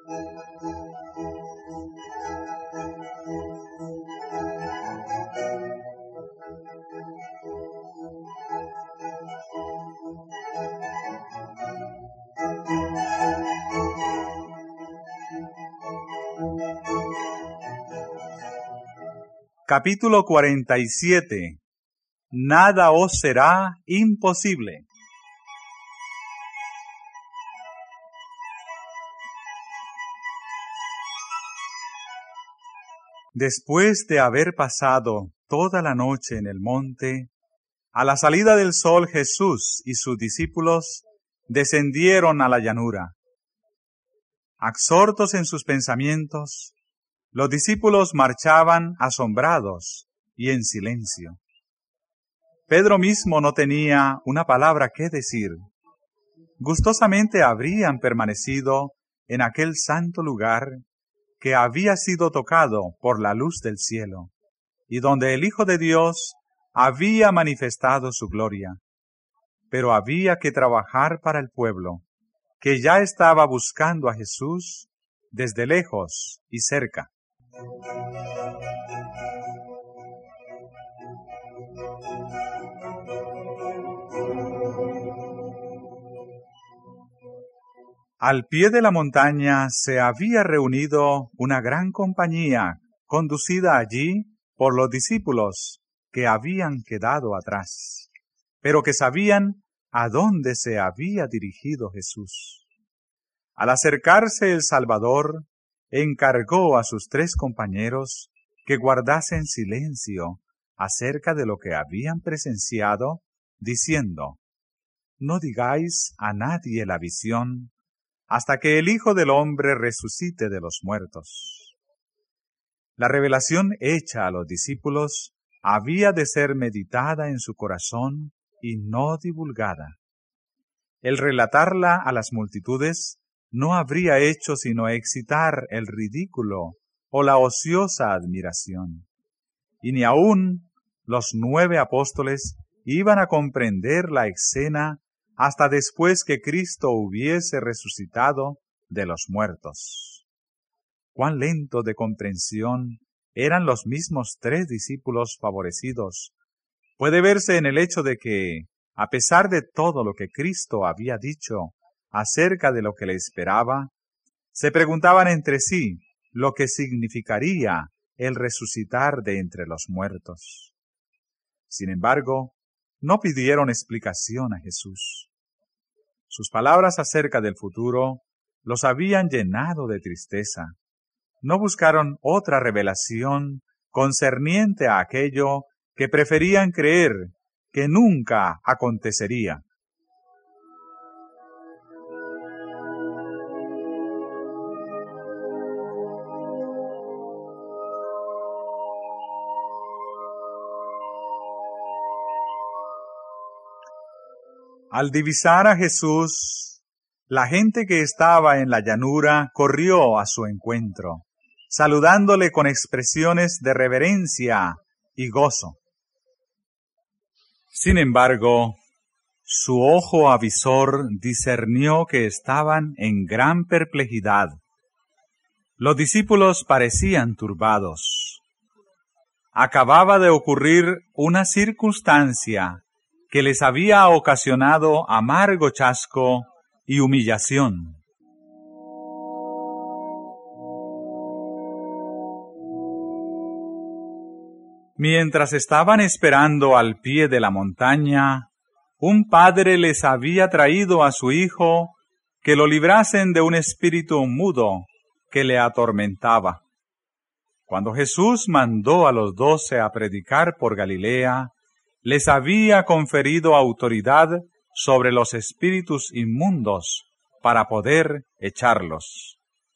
Capítulo 47. Nada os será imposible. Después de haber pasado toda la noche en el monte, a la salida del sol Jesús y sus discípulos descendieron a la llanura. Absortos en sus pensamientos, los discípulos marchaban asombrados y en silencio. Pedro mismo no tenía una palabra que decir. Gustosamente habrían permanecido en aquel santo lugar que había sido tocado por la luz del cielo, y donde el Hijo de Dios había manifestado su gloria. Pero había que trabajar para el pueblo, que ya estaba buscando a Jesús desde lejos y cerca. Al pie de la montaña se había reunido una gran compañía, conducida allí por los discípulos que habían quedado atrás, pero que sabían a dónde se había dirigido Jesús. Al acercarse el Salvador, encargó a sus 3 compañeros que guardasen silencio acerca de lo que habían presenciado, diciendo: «No digáis a nadie la visión, hasta que el Hijo del Hombre resucite de los muertos». La revelación hecha a los discípulos había de ser meditada en su corazón y no divulgada. El relatarla a las multitudes no habría hecho sino excitar el ridículo o la ociosa admiración. Y ni aun los 9 apóstoles iban a comprender la escena hasta después que Cristo hubiese resucitado de los muertos. Cuán lento de comprensión eran los mismos 3 discípulos favorecidos puede verse en el hecho de que, a pesar de todo lo que Cristo había dicho acerca de lo que le esperaba, se preguntaban entre sí lo que significaría el resucitar de entre los muertos. Sin embargo, no pidieron explicación a Jesús. Sus palabras acerca del futuro los habían llenado de tristeza. No buscaron otra revelación concerniente a aquello que preferían creer que nunca acontecería. Al divisar a Jesús, la gente que estaba en la llanura corrió a su encuentro, saludándole con expresiones de reverencia y gozo. Sin embargo, su ojo avisor discernió que estaban en gran perplejidad. Los discípulos parecían turbados. Acababa de ocurrir una circunstancia que les había ocasionado amargo chasco y humillación. Mientras estaban esperando al pie de la montaña, un padre les había traído a su hijo que lo librasen de un espíritu mudo que le atormentaba. Cuando Jesús mandó a los 12 a predicar por Galilea, les había conferido autoridad sobre los espíritus inmundos para poder echarlos.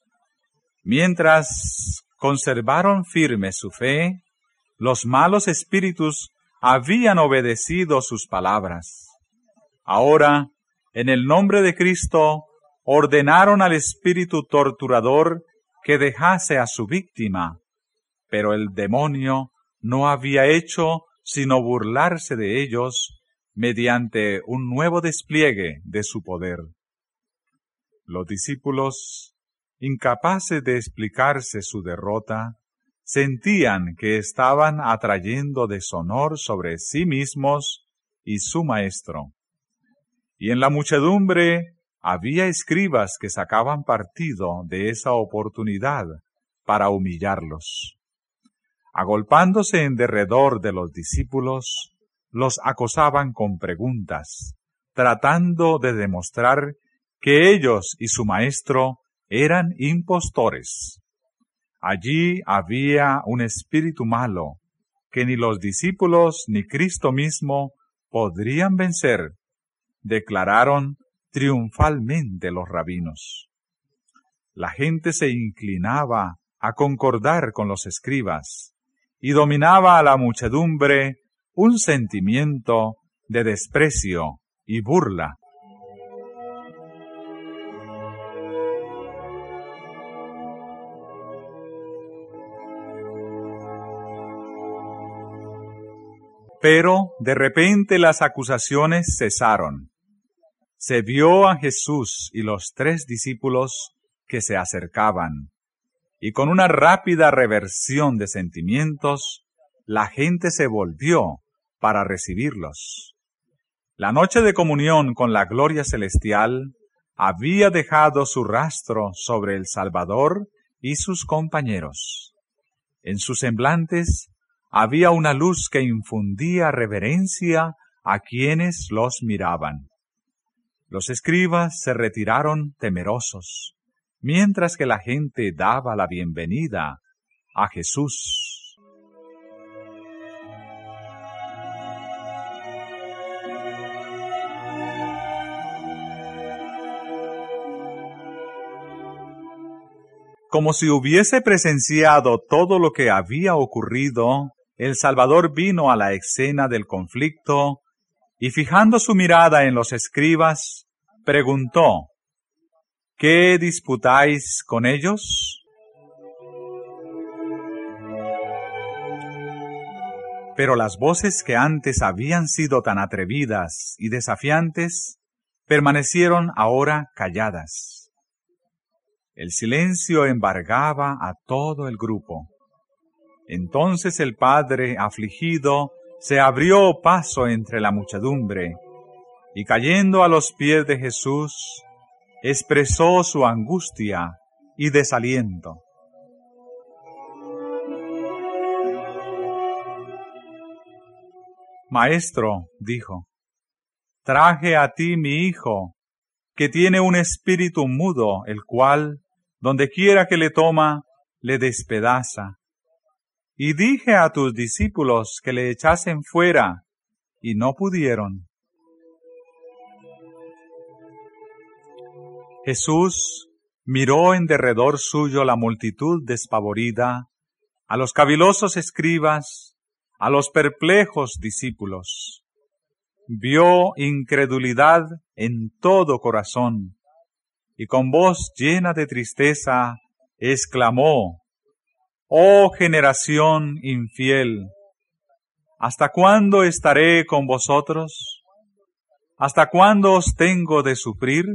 Mientras conservaron firme su fe, los malos espíritus habían obedecido sus palabras. Ahora, en el nombre de Cristo, ordenaron al espíritu torturador que dejase a su víctima, pero el demonio no había hecho sino burlarse de ellos mediante un nuevo despliegue de su poder. Los discípulos, incapaces de explicarse su derrota, sentían que estaban atrayendo deshonor sobre sí mismos y su maestro. Y en la muchedumbre había escribas que sacaban partido de esa oportunidad para humillarlos. Agolpándose en derredor de los discípulos, los acosaban con preguntas, tratando de demostrar que ellos y su maestro eran impostores. Allí había un espíritu malo que ni los discípulos ni Cristo mismo podrían vencer, declararon triunfalmente los rabinos. La gente se inclinaba a concordar con los escribas y dominaba a la muchedumbre un sentimiento de desprecio y burla. Pero de repente las acusaciones cesaron. Se vio a Jesús y los 3 discípulos que se acercaban, y con una rápida reversión de sentimientos, la gente se volvió para recibirlos. La noche de comunión con la gloria celestial había dejado su rastro sobre el Salvador y sus compañeros. En sus semblantes había una luz que infundía reverencia a quienes los miraban. Los escribas se retiraron temerosos, mientras que la gente daba la bienvenida a Jesús. Como si hubiese presenciado todo lo que había ocurrido, el Salvador vino a la escena del conflicto y, fijando su mirada en los escribas, preguntó: ¿Qué disputáis con ellos? Pero las voces que antes habían sido tan atrevidas y desafiantes permanecieron ahora calladas. El silencio embargaba a todo el grupo. Entonces el padre, afligido, se abrió paso entre la muchedumbre y, cayendo a los pies de Jesús, expresó su angustia y desaliento. Maestro, dijo, traje a ti mi hijo, que tiene un espíritu mudo, el cual, donde quiera que le toma, le despedaza. Y dije a tus discípulos que le echasen fuera, y no pudieron. Jesús miró en derredor suyo la multitud despavorida, a los cavilosos escribas, a los perplejos discípulos. Vio incredulidad en todo corazón, y con voz llena de tristeza exclamó: «Oh generación infiel, ¿hasta cuándo estaré con vosotros? ¿Hasta cuándo os tengo de sufrir?»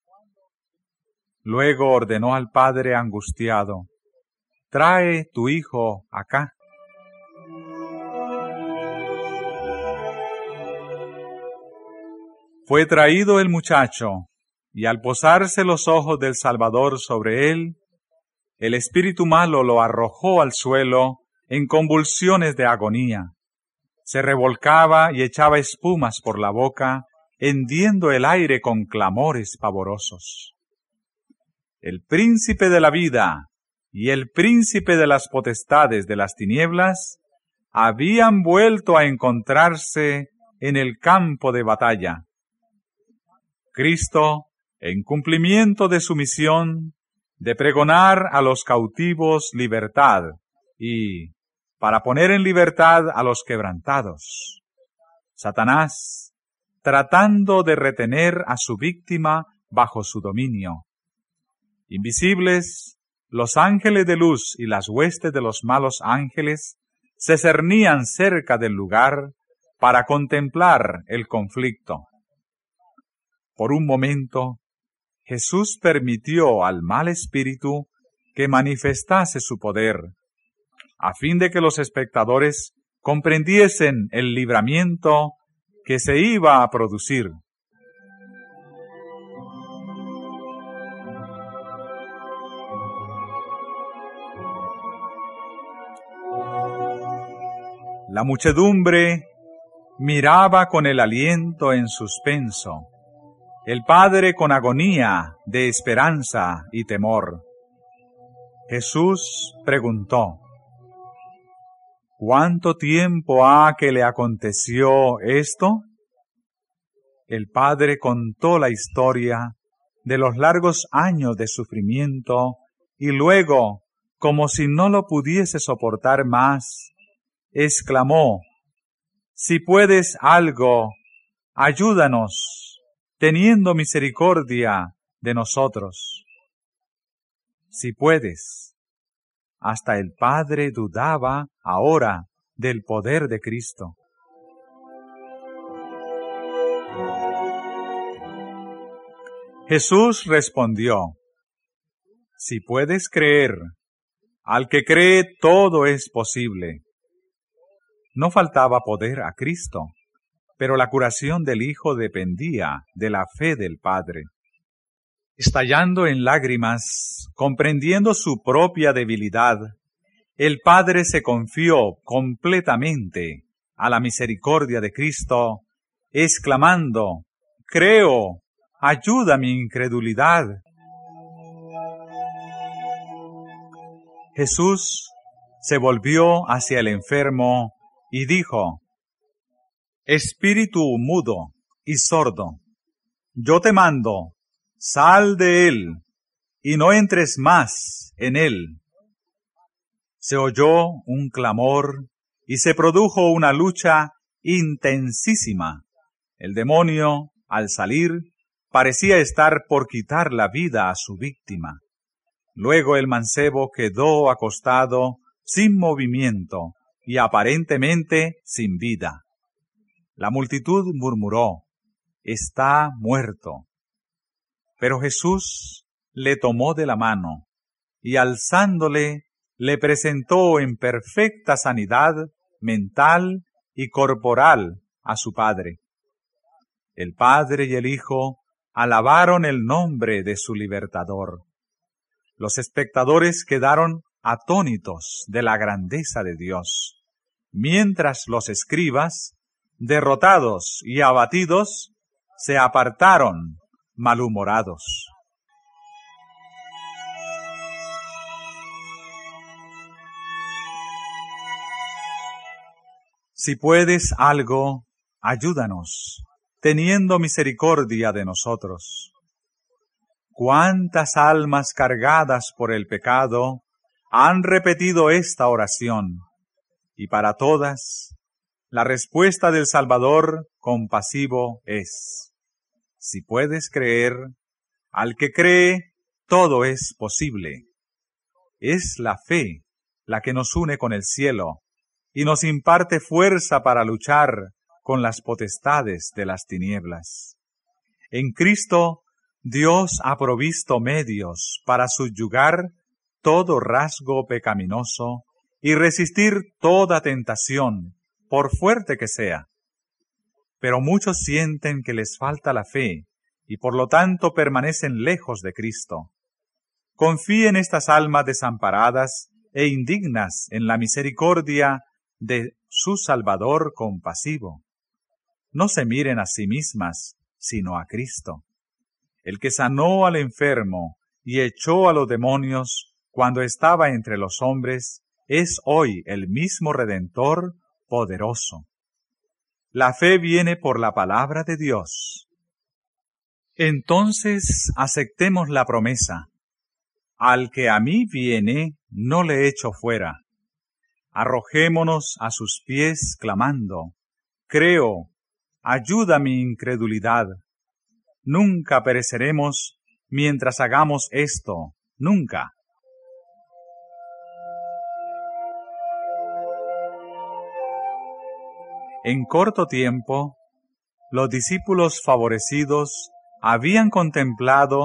Luego ordenó al padre angustiado: «Trae tu hijo acá». Fue traído el muchacho, y al posarse los ojos del Salvador sobre él, el espíritu malo lo arrojó al suelo en convulsiones de agonía. Se revolcaba y echaba espumas por la boca, hendiendo el aire con clamores pavorosos. El príncipe de la vida y el príncipe de las potestades de las tinieblas habían vuelto a encontrarse en el campo de batalla. Cristo, en cumplimiento de su misión de pregonar a los cautivos libertad y para poner en libertad a los quebrantados, Satanás, tratando de retener a su víctima bajo su dominio. Invisibles, los ángeles de luz y las huestes de los malos ángeles se cernían cerca del lugar para contemplar el conflicto. Por un momento, Jesús permitió al mal espíritu que manifestase su poder, a fin de que los espectadores comprendiesen el libramiento que se iba a producir. La muchedumbre miraba con el aliento en suspenso, el Padre con agonía de esperanza y temor. Jesús preguntó: ¿cuánto tiempo ha que le aconteció esto? El Padre contó la historia de los largos años de sufrimiento y luego, como si no lo pudiese soportar más, exclamó: si puedes algo, ayúdanos, teniendo misericordia de nosotros. Si puedes. Hasta el Padre dudaba ahora del poder de Cristo. Jesús respondió: si puedes creer, al que cree todo es posible. No faltaba poder a Cristo, pero la curación del Hijo dependía de la fe del Padre. Estallando en lágrimas, comprendiendo su propia debilidad, el Padre se confió completamente a la misericordia de Cristo, exclamando: creo, ayuda mi incredulidad. Jesús se volvió hacia el enfermo y dijo: espíritu mudo y sordo, yo te mando, sal de él, y no entres más en él. Se oyó un clamor y se produjo una lucha intensísima. El demonio, al salir, parecía estar por quitar la vida a su víctima. Luego el mancebo quedó acostado, sin movimiento y aparentemente sin vida. La multitud murmuró: está muerto. Pero Jesús le tomó de la mano y alzándole le presentó en perfecta sanidad mental y corporal a su Padre. El Padre y el Hijo alabaron el nombre de su libertador. Los espectadores quedaron atónitos de la grandeza de Dios, mientras los escribas, derrotados y abatidos, se apartaron malhumorados. Si puedes algo, ayúdanos, teniendo misericordia de nosotros. ¿Cuántas almas cargadas por el pecado han repetido esta oración? Y para todas, la respuesta del Salvador compasivo es: si puedes creer, al que cree, todo es posible. Es la fe la que nos une con el cielo y nos imparte fuerza para luchar con las potestades de las tinieblas. En Cristo, Dios ha provisto medios para subyugar todo rasgo pecaminoso y resistir toda tentación, por fuerte que sea. Pero muchos sienten que les falta la fe y por lo tanto permanecen lejos de Cristo. Confíen estas almas desamparadas e indignas en la misericordia de su Salvador compasivo. No se miren a sí mismas, sino a Cristo, el que sanó al enfermo y echó a los demonios cuando estaba entre los hombres, es hoy el mismo Redentor poderoso. La fe viene por la palabra de Dios. Entonces aceptemos la promesa: al que a mí viene, no le echo fuera. Arrojémonos a sus pies clamando: creo, ayuda mi incredulidad. Nunca pereceremos mientras hagamos esto, nunca. En corto tiempo, los discípulos favorecidos habían contemplado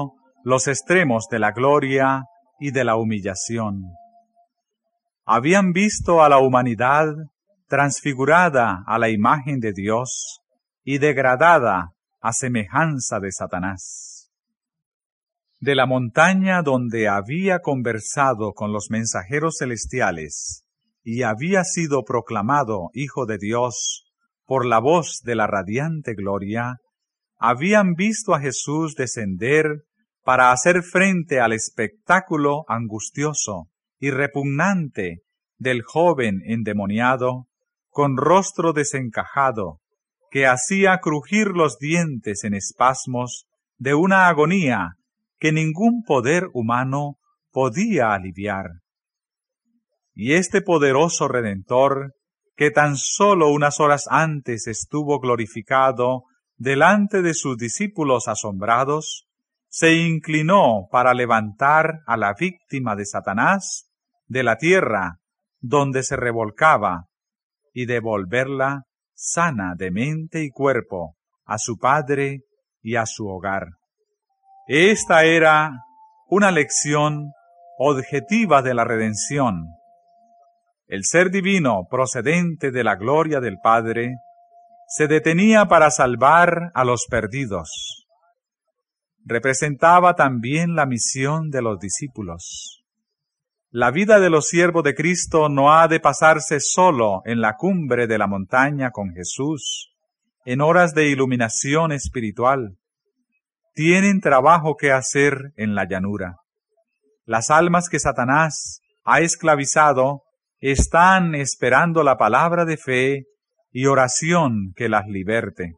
los extremos de la gloria y de la humillación. Habían visto a la humanidad transfigurada a la imagen de Dios y degradada a semejanza de Satanás. De la montaña donde había conversado con los mensajeros celestiales y había sido proclamado Hijo de Dios por la voz de la radiante gloria, habían visto a Jesús descender para hacer frente al espectáculo angustioso y repugnante del joven endemoniado, con rostro desencajado, que hacía crujir los dientes en espasmos de una agonía que ningún poder humano podía aliviar. Y este poderoso Redentor, que tan solo unas horas antes estuvo glorificado delante de sus discípulos asombrados, se inclinó para levantar a la víctima de Satanás de la tierra donde se revolcaba y devolverla sana de mente y cuerpo a su Padre y a su hogar. Esta era una lección objetiva de la redención. El ser divino procedente de la gloria del Padre se detenía para salvar a los perdidos. Representaba también la misión de los discípulos. La vida de los siervos de Cristo no ha de pasarse solo en la cumbre de la montaña con Jesús, en horas de iluminación espiritual. Tienen trabajo que hacer en la llanura. Las almas que Satanás ha esclavizado están esperando la palabra de fe y oración que las liberte.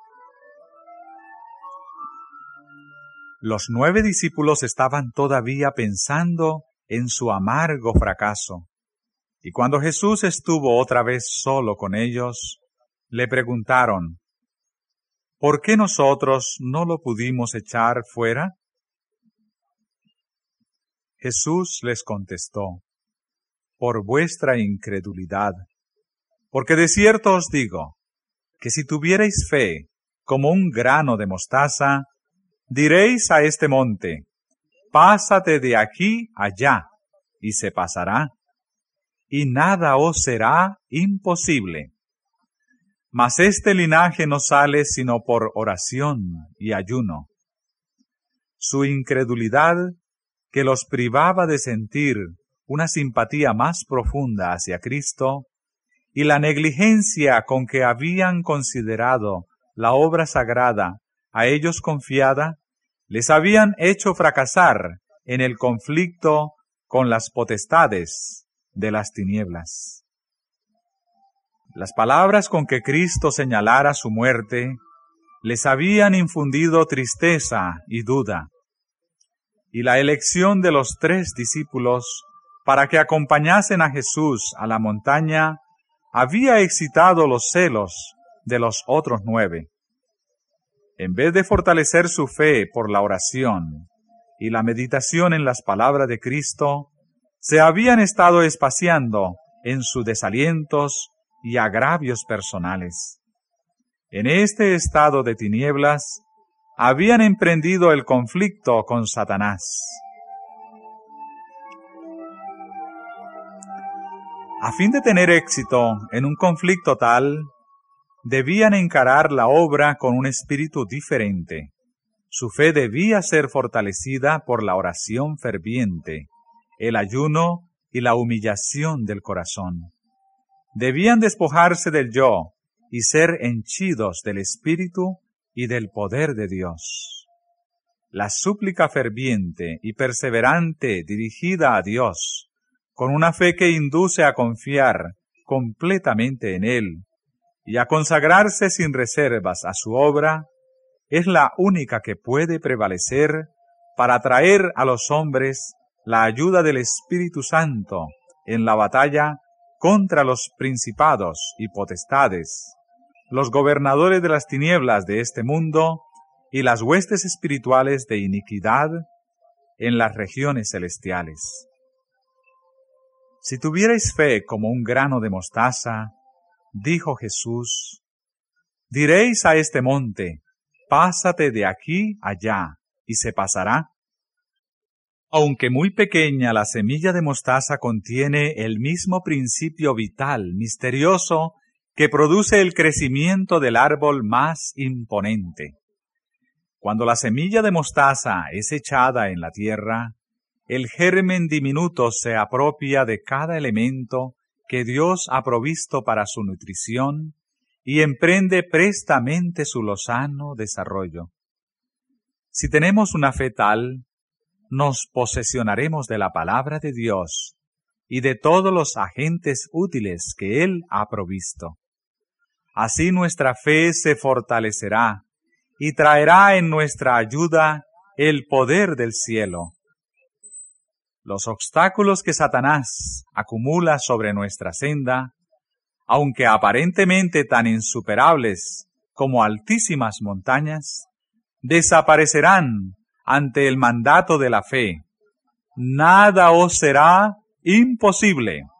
Los 9 discípulos estaban todavía pensando en su amargo fracaso, y cuando Jesús estuvo otra vez solo con ellos, le preguntaron, ¿por qué nosotros no lo pudimos echar fuera? Jesús les contestó, por vuestra incredulidad, porque de cierto os digo, que si tuvierais fe como un grano de mostaza, diréis a este monte, pásate de aquí allá, y se pasará, y nada os será imposible. Mas este linaje no sale sino por oración y ayuno. Su incredulidad, que los privaba de sentir una simpatía más profunda hacia Cristo, y la negligencia con que habían considerado la obra sagrada a ellos confiada, les habían hecho fracasar en el conflicto con las potestades de las tinieblas. Las palabras con que Cristo señalara su muerte les habían infundido tristeza y duda, y la elección de los 3 discípulos para que acompañasen a Jesús a la montaña había excitado los celos de los otros 9. En vez de fortalecer su fe por la oración y la meditación en las palabras de Cristo, se habían estado espaciando en sus desalientos y agravios personales. En este estado de tinieblas, habían emprendido el conflicto con Satanás. A fin de tener éxito en un conflicto tal, debían encarar la obra con un espíritu diferente. Su fe debía ser fortalecida por la oración ferviente, el ayuno y la humillación del corazón. Debían despojarse del yo y ser henchidos del Espíritu y del poder de Dios. La súplica ferviente y perseverante dirigida a Dios, con una fe que induce a confiar completamente en Él y a consagrarse sin reservas a su obra, es la única que puede prevalecer para traer a los hombres la ayuda del Espíritu Santo en la batalla contra los principados y potestades, los gobernadores de las tinieblas de este mundo y las huestes espirituales de iniquidad en las regiones celestiales. Si tuvierais fe como un grano de mostaza, dijo Jesús, diréis a este monte, pásate de aquí allá, y se pasará, Aunque muy pequeña, la semilla de mostaza contiene el mismo principio vital, misterioso, que produce el crecimiento del árbol más imponente. Cuando la semilla de mostaza es echada en la tierra, el germen diminuto se apropia de cada elemento que Dios ha provisto para su nutrición y emprende prestamente su lozano desarrollo. Si tenemos una fe tal, nos posesionaremos de la palabra de Dios y de todos los agentes útiles que Él ha provisto. Así nuestra fe se fortalecerá y traerá en nuestra ayuda el poder del cielo. Los obstáculos que Satanás acumula sobre nuestra senda, aunque aparentemente tan insuperables como altísimas montañas, desaparecerán ante el mandato de la fe. Nada os será imposible.